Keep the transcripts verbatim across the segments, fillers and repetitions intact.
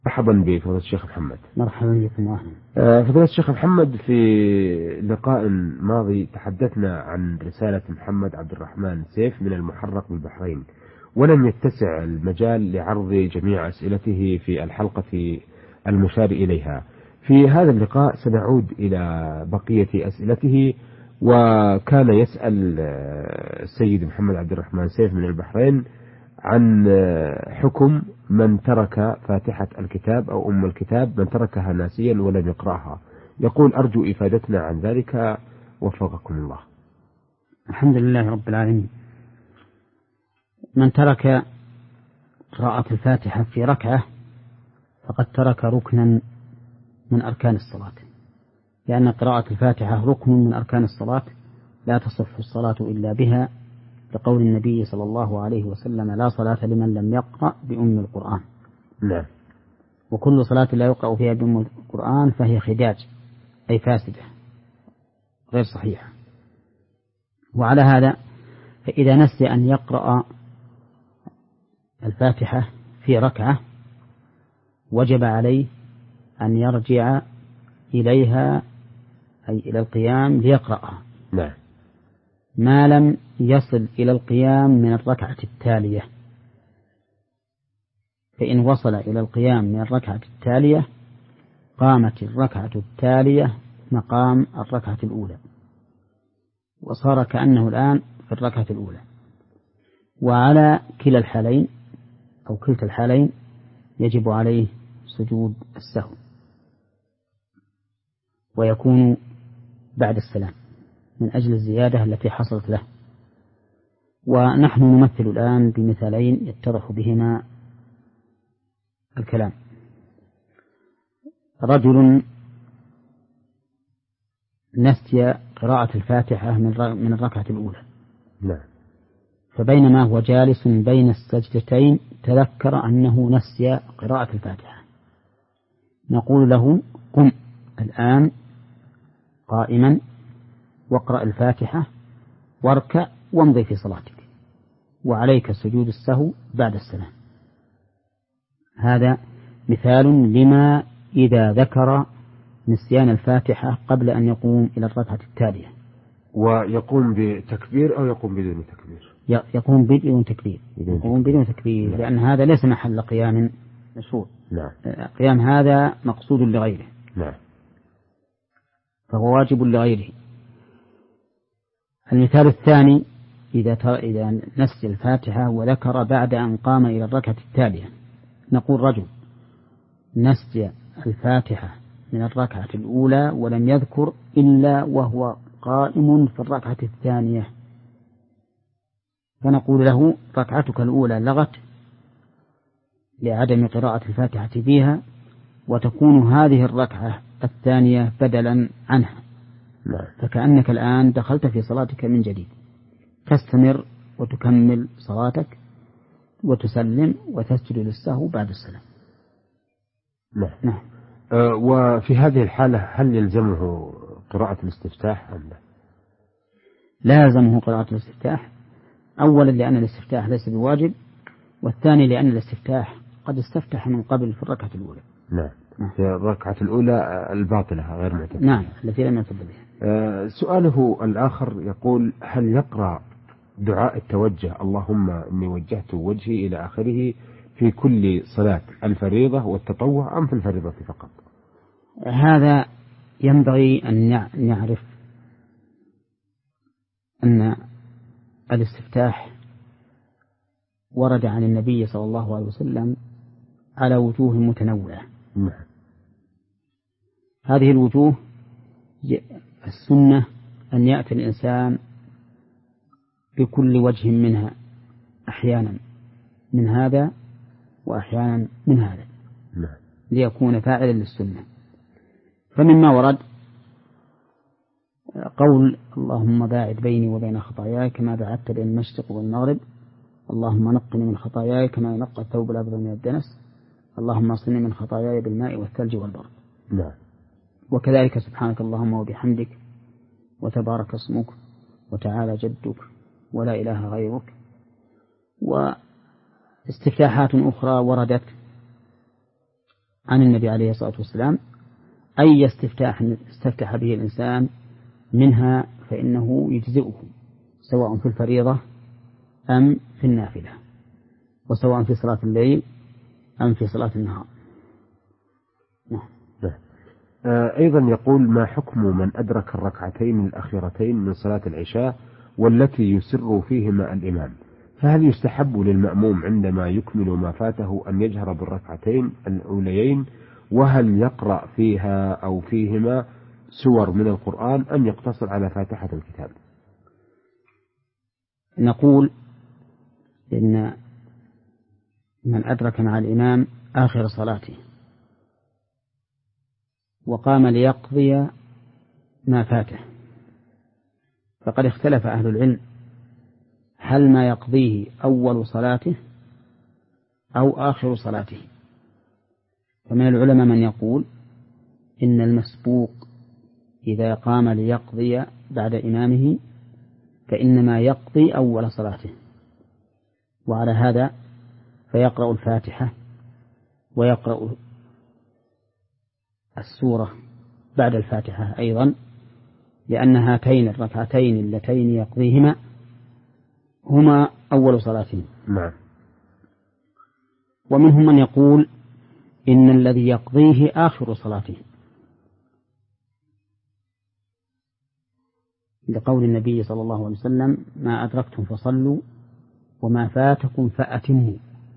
مرحبا بفضيلة الشيخ محمد. مرحبا بكم واهلا. آه، فضيلة الشيخ محمد، في لقاء ماضي تحدثنا عن رسالة محمد عبد الرحمن سيف من المحرق بالبحرين، ولم يتسع المجال لعرض جميع أسئلته في الحلقة المشار إليها. في هذا اللقاء سنعود إلى بقية أسئلته، وكان يسأل آه، السيد محمد عبد الرحمن سيف من البحرين عن حكم من ترك فاتحة الكتاب أو أم الكتاب، من تركها ناسيا ولم يقرأها. يقول: أرجو إفادتنا عن ذلك وفقكم الله. الحمد لله رب العالمين. من ترك قراءة الفاتحة في ركعة فقد ترك ركنا من أركان الصلاة، لأن قراءة الفاتحة ركن من أركان الصلاة، لا تصح الصلاة إلا بها، لقول النبي صلى الله عليه وسلم: لا صلاة لمن لم يقرأ بأم القرآن. نعم. وكل صلاة لا يقرأ فيها بأم القرآن فهي خداج، أي فاسدة غير صحيحة. وعلى هذا فإذا نسي أن يقرأ الفاتحة في ركعة وجب عليه أن يرجع إليها، أي إلى القيام ليقرأها. نعم. ما لم يصل إلى القيام من الركعة التالية، فإن وصل إلى القيام من الركعة التالية قامت الركعة التالية مقام الركعة الأولى، وصار كأنه الآن في الركعة الأولى. وعلى كلا الحالين أو كلتا الحالين يجب عليه سجود السهو، ويكون بعد السلام من أجل الزيادة التي حصلت له. ونحن نمثل الآن بمثالين يتضح بهما الكلام. رجل نسي قراءة الفاتحة من الركعة الأولى، نعم. فبينما هو جالس بين السجدتين تذكر أنه نسي قراءة الفاتحة، نقول له: قم الآن قائما واقرأ الفاتحة واركع وامضي في صلاتك، وعليك سجود السهو بعد السلام. هذا مثال لما إذا ذكر نسيان الفاتحة قبل أن يقوم إلى الركعة التالية. ويقوم بتكبير أو يقوم بدون تكبير؟ يقوم بدون تكبير، يقوم بدون تكبير، لأن هذا ليس محل قيام مشروع. نعم. قيام هذا مقصود لغيره. نعم. فهو واجب لغيره. المثال الثاني: إذا إذا نسي الفاتحة وذكر بعد أن قام إلى الركعة التالية، نقول: رجل نسي الفاتحة من الركعة الأولى ولم يذكر إلا وهو قائم في الركعة الثانية، فنقول له: ركعتك الأولى لغت لعدم قراءة الفاتحة فيها، وتكون هذه الركعة الثانية بدلا عنها، فكأنك الآن دخلت في صلاتك من جديد. تستمر وتكمل صلاتك وتسلم وتسجد للسهو بعد السلام. نعم. نعم. أه وفي هذه الحالة هل يلزمه قراءة الاستفتاح أم لا؟ لا يلزمه قراءة الاستفتاح، أولا لأن الاستفتاح ليس بواجب، والثاني لأن الاستفتاح قد استفتح من قبل في الركعة الأولى. نعم. في الركعة الأولى الباطلة غير معتبرة. نعم، التي لم يعتبر بها. أه سؤاله الآخر يقول: هل يقرأ دعاء التوجه اللهم إني وجهت وجهي إلى آخره في كل صلاة الفريضة والتطوع أم في الفريضة فقط؟ هذا ينبغي أن نعرف أن الاستفتاح ورد عن النبي صلى الله عليه وسلم على وجوه متنوعة. نعم. هذه الوجوه السنة أن يأتي الإنسان بكل وجه منها، أحيانا من هذا وأحيانا من هذا، نعم. ليكون فاعلا للسنة. فمما ورد قول: اللهم باعد بيني وبين خطاياي كما بعدت بين المشرق والمغرب، اللهم نقني من خطاياي كما ينقى الثوب الأبيض من الدنس، اللهم اصلني من خطاياي بالماء والثلج والبرد. نعم. وكذلك سبحانك اللهم وبحمدك وتبارك اسمك وتعالى جدك ولا إله غيرك. واستفتاحات أخرى وردت عن النبي عليه الصلاة والسلام أي استفتاح استفتح به الإنسان منها فإنه يجزئه، سواء في الفريضة أم في النافلة، وسواء في صلاة الليل أم في صلاة النهار. نعم. أيضا يقول: ما حكم من أدرك الركعتين الأخيرتين من صلاة العشاء والتي يسر فيهما الإمام، فهل يستحب للمأموم عندما يكمل ما فاته أن يجهر بالركعتين الأوليين، وهل يقرأ فيها أو فيهما سور من القرآن أم يقتصر على فاتحة الكتاب؟ نقول إن من أدرك مع الإمام آخر صلاته وقام ليقضي ما فاته فقد اختلف أهل العلم هل ما يقضيه أول صلاته أو آخر صلاته. فمن العلماء من يقول إن المسبوق إذا قام ليقضي بعد إمامه فإنما يقضي أول صلاته، وعلى هذا فيقرأ الفاتحة ويقرأ السورة بعد الفاتحة أيضا، لأن هاتين الركعتين اللتين يقضيهما هما أول صلاته. نعم. ومنهم من يقول إن الذي يقضيه آخر صلاته، لقول النبي صلى الله عليه وسلم: ما أدركتم فصلوا وما فاتكم فأتموا.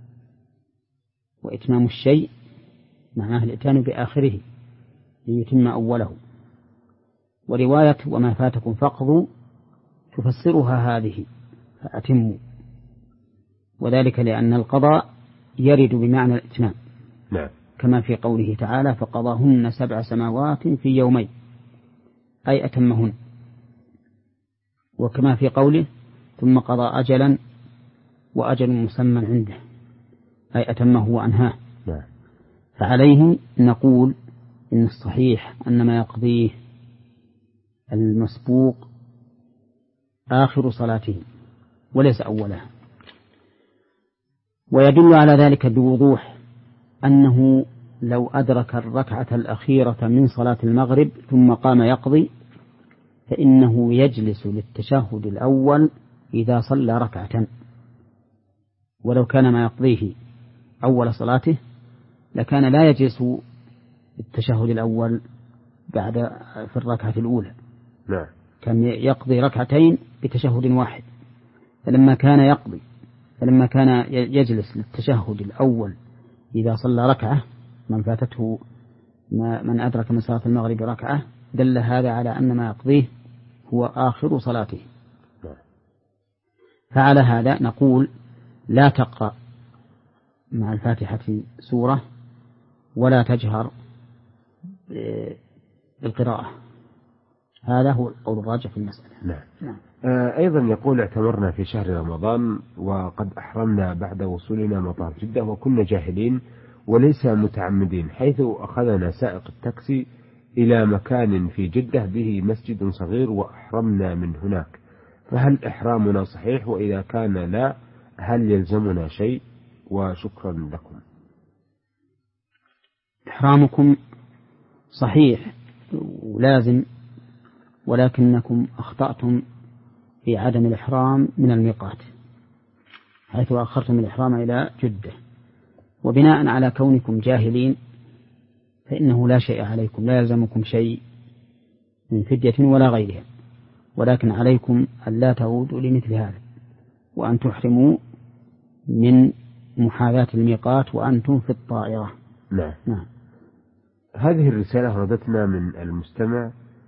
وإتمام الشيء معناه الإتيان بآخره ليتم أوله. ورواية وما فاتكم فاقضوا تفسرها هذه فأتموا، وذلك لأن القضاء يرد بمعنى الإتمام. نعم. كما في قوله تعالى: فقضاهن سبع سماوات في يومين، أي أتمهن. وكما في قوله: ثم قضى أجلا وأجل مسمى عنده، أي أتمه وأنهاه. نعم. فعليه نقول إن الصحيح أن ما يقضيه المسبوق آخر صلاته وليس أولها. ويدل على ذلك بوضوح أنه لو أدرك الركعة الأخيرة من صلاة المغرب ثم قام يقضي فإنه يجلس للتشهد الأول إذا صلى ركعة، ولو كان ما يقضيه أول صلاته لكان لا يجلس للتشهد الأول بعد في الركعة الأولى. نعم. كان يقضي ركعتين بتشهد واحد، فلما كان يقضي فلما كان يجلس للتشهد الأول إذا صلى ركعة من فاتته من أدرك من صلاة المغرب ركعة دل هذا على أن ما يقضيه هو آخر صلاته. فعلى هذا نقول لا تقرأ مع الفاتحة سورة ولا تجهر بالقراءة. هذا هو القول الراجح في المسألة. نعم. نعم. أيضا يقول: اعتمرنا في شهر رمضان وقد أحرمنا بعد وصولنا مطار جدة وكنا جاهلين وليس متعمدين، حيث أخذنا سائق التاكسي إلى مكان في جدة به مسجد صغير وأحرمنا من هناك، فهل إحرامنا صحيح؟ وإذا كان لا هل يلزمنا شيء؟ وشكرا لكم. إحرامكم صحيح ولازم، ولكنكم أخطأتم في عدم الإحرام من الميقات حيث أخرتم الإحرام إلى جدة، وبناء على كونكم جاهلين فإنه لا شيء عليكم، لا يلزمكم شيء من فدية ولا غيرها، ولكن عليكم أن لا تعودوا لمثل هذا وأن تحرموا من محاذاة الميقات وأنتم في الطائرة. نعم. نعم. هذه الرسالة وردتنا من المستمع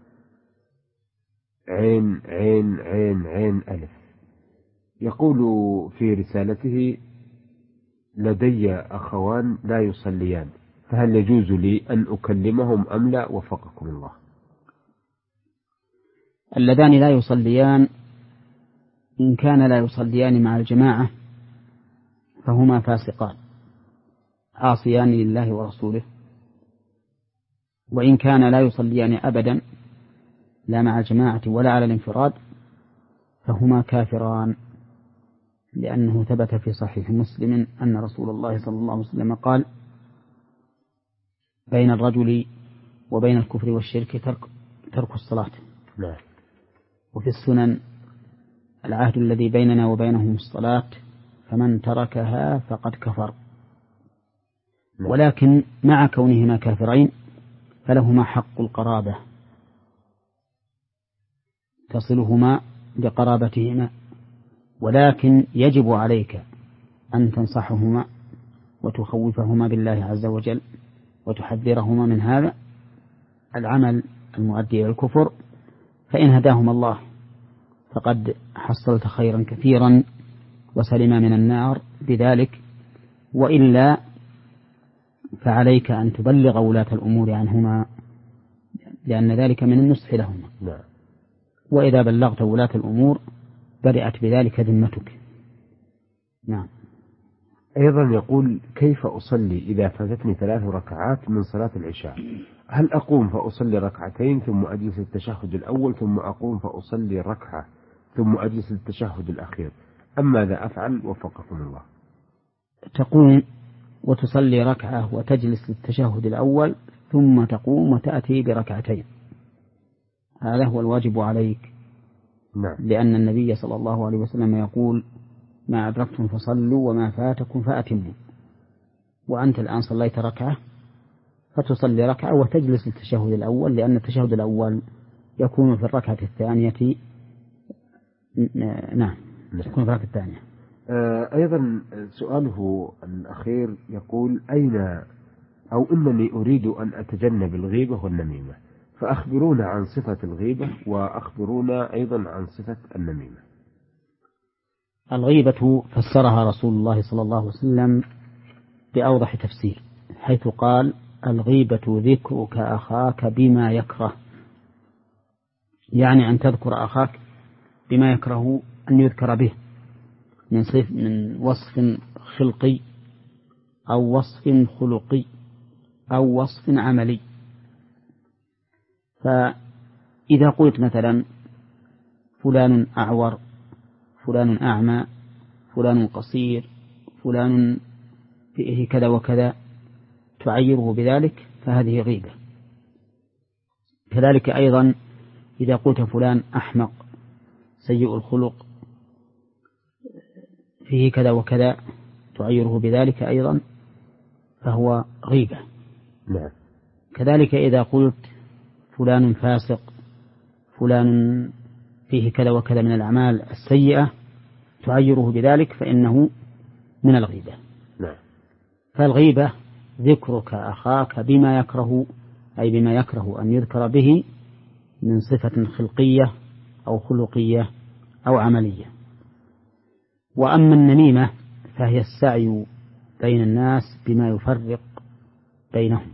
عين عين عين عين ألف، يقول في رسالته: لدي أخوان لا يصليان، فهل يجوز لي أن أكلمهم أم لا؟ وفقكم الله. اللذان لا يصليان إن كان لا يصليان مع الجماعة فهما فاسقان عاصيان لله ورسوله، وإن كان لا يصليان أبدا لا مع الجماعة ولا على الانفراد فهما كافران، لأنه ثبت في صحيح مسلم أن رسول الله صلى الله عليه وسلم قال: بين الرجل وبين الكفر والشرك ترك, ترك الصلاة. نعم. وفي السنن العهد الذي بيننا وبينهم الصلاة فمن تركها فقد كفر. نعم. ولكن مع كونهما كافرين فلهما حق القرابة تصلهما لقرابتهما، ولكن يجب عليك أن تنصحهما وتخوفهما بالله عز وجل وتحذرهما من هذا العمل المؤدي إلى الكفر، فإن هداهما الله فقد حصلت خيرا كثيرا وسلم من النار بذلك، وإلا فعليك أن تبلغ ولاة الأمور عنهما لأن ذلك من النصح لهما. نعم. وإذا بلغت ولاة الأمور برئت بذلك ذمتك. نعم. أيضا يقول: كيف أصلي إذا فاتتني ثلاث ركعات من صلاة العشاء؟ هل أقوم فأصلي ركعتين ثم أجلس التشهد الأول ثم أقوم فأصلي ركعة ثم أجلس التشهد الأخير، أم ماذا أفعل وفقكم الله؟ تقوم وتصلي ركعة وتجلس للتشهد الأول ثم تقوم وتأتي بركعتين، هذا هو الواجب عليك. نعم. لأن النبي صلى الله عليه وسلم يقول: ما أدركتم فصلوا وما فاتكم فأتموا. وأنت الآن صليت ركعة فتصلي ركعة وتجلس للتشهد الأول، لأن التشهد الأول يكون في الركعة الثانية. نعم، يكون في الركعة الثانية. أيضا سؤاله الأخير يقول: أين أو إنني أريد أن أتجنب الغيبة والنميمة، فأخبرونا عن صفة الغيبة وأخبرونا أيضا عن صفة النميمة. الغيبة فسرها رسول الله صلى الله عليه وسلم بأوضح تفسير، حيث قال: الغيبة ذكرك أخاك بما يكره، يعني أن تذكر أخاك بما يكره أن يذكر به من صف من وصف خلقي أو وصف خلقي أو وصف عملي. فإذا قلت مثلا فلان أعور، فلان أعمى، فلان قصير، فلان فيه كذا وكذا، تعيره بذلك، فهذه غيبة. كذلك أيضا إذا قلت فلان أحمق، سيء الخلق، فيه كذا وكذا، تعيره بذلك أيضا، فهو غيبة. نعم. كذلك إذا قلت فلان فاسق، فلان فيه كذا وكذا من الأعمال السيئة، تعيره بذلك، فإنه من الغيبة. نعم. فالغيبة ذكرك أخاك بما يكره، أي بما يكره أن يذكر به من صفة خلقية أو خلقية أو عملية. وأما النميمة فهي السعي بين الناس بما يفرق بينهم،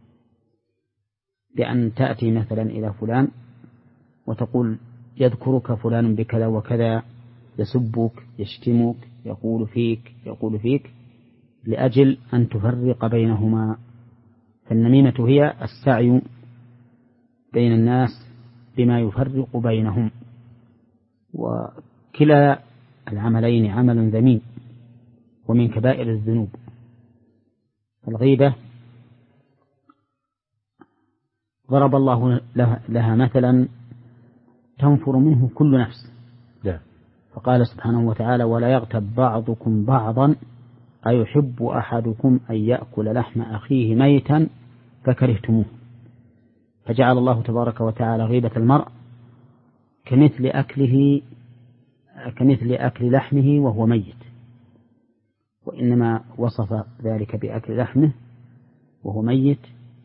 بأن تأتي مثلا إلى فلان وتقول: يذكرك فلان بكذا وكذا، يسبك، يشتمك، يقول فيك يقول فيك لأجل أن تفرق بينهما. فالنميمة هي السعي بين الناس بما يفرق بينهم، وكلا العملين عمل ذميم ومن كبائر الذنوب. الغيبة ضرب الله لها مثلا تنفر منه كل نفس، فقال سبحانه وتعالى: ولا يغتب بعضكم بعضا أيحب أحدكم أن يأكل لحم أخيه ميتا فكرهتموه. فجعل الله تبارك وتعالى غيبة المرء كمثل أكله كمثل أكل لحمه وهو ميت، وإنما وصف ذلك بأكل لحمه وهو ميت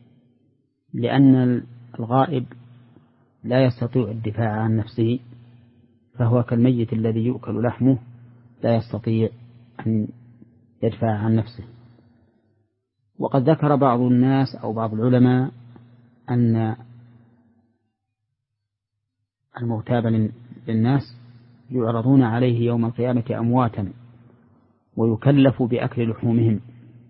لأن الغائب لا يستطيع الدفاع عن نفسه، فهو كالميت الذي يؤكل لحمه لا يستطيع أن يدفع عن نفسه. وقد ذكر بعض الناس أو بعض العلماء أن المغتاب للناس يعرضون عليه يوم القيامة أمواتا ويكلف بأكل لحومهم،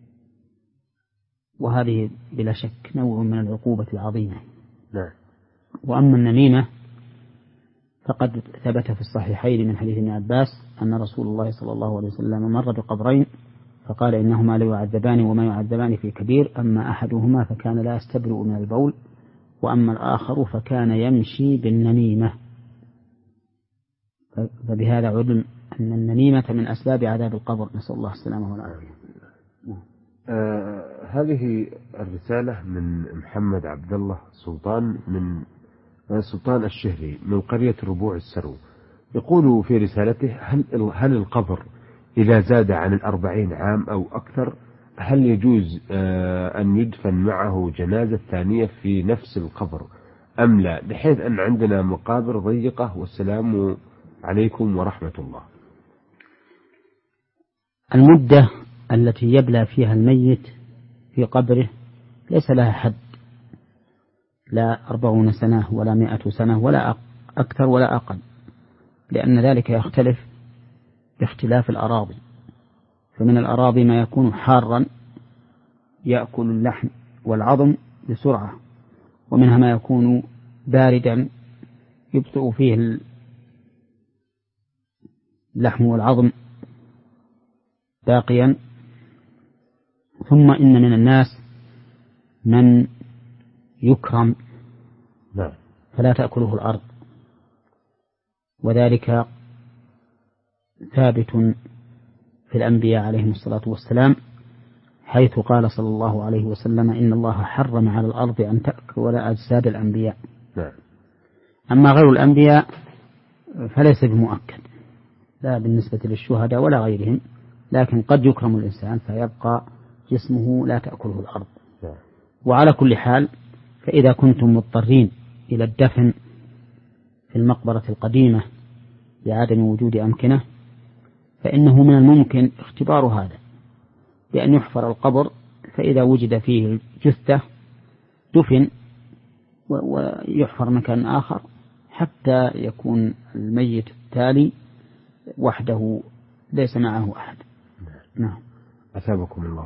وهذه بلا شك نوع من العقوبة العظيمة. نعم. وأما النميمة فقد ثبت في الصحيحين من حديث ابن عباس أن رسول الله صلى الله عليه وسلم مر بقبرين فقال إنهما لا يعذبان وما يعذبان في كبير، أما أحدهما فكان لا يستبرئ من البول، وأما الآخر فكان يمشي بالنميمة. فبهذا علم أن النميمة من أسباب عذاب القبر، نسأل الله السلامة والعافية. آه هذه الرسالة من محمد عبد الله سلطان من سلطان الشهري من قرية ربوع السرو، يقول في رسالته: هل هل القبر إذا زاد عن الأربعين عام أو أكثر هل يجوز آه أن يدفن معه جنازة ثانية في نفس القبر أم لا، بحيث أن عندنا مقابر ضيقة، والسلام عليكم ورحمة الله. المدة التي يبلى فيها الميت في قبره ليس لها حد، لا أربعون سنة ولا مائة سنة ولا أكثر ولا أقل، لأن ذلك يختلف باختلاف الأراضي. فمن الأراضي ما يكون حارا يأكل اللحم والعظم بسرعة، ومنها ما يكون باردا يبطئ فيه اللحم والعظم باقيا. ثم إن من الناس من يكرم فلا تأكله الأرض، وذلك ثابت في الأنبياء عليهم الصلاة والسلام، حيث قال صلى الله عليه وسلم: إن الله حرم على الأرض أن تأكل أجساد الأنبياء. أما غير الأنبياء فليس بمؤكد، لا بالنسبة للشهداء ولا غيرهم، لكن قد يكرم الإنسان فيبقى جسمه لا تأكله الأرض. وعلى كل حال، فإذا كنتم مضطرين إلى الدفن في المقبرة القديمة لعدم وجود أمكنة، فإنه من الممكن اختبار هذا بأن يحفر القبر، فإذا وجد فيه جثة دفن ويحفر مكان آخر حتى يكون الميت التالي وحده ليس معه أحد. نعم. أثابكم الله.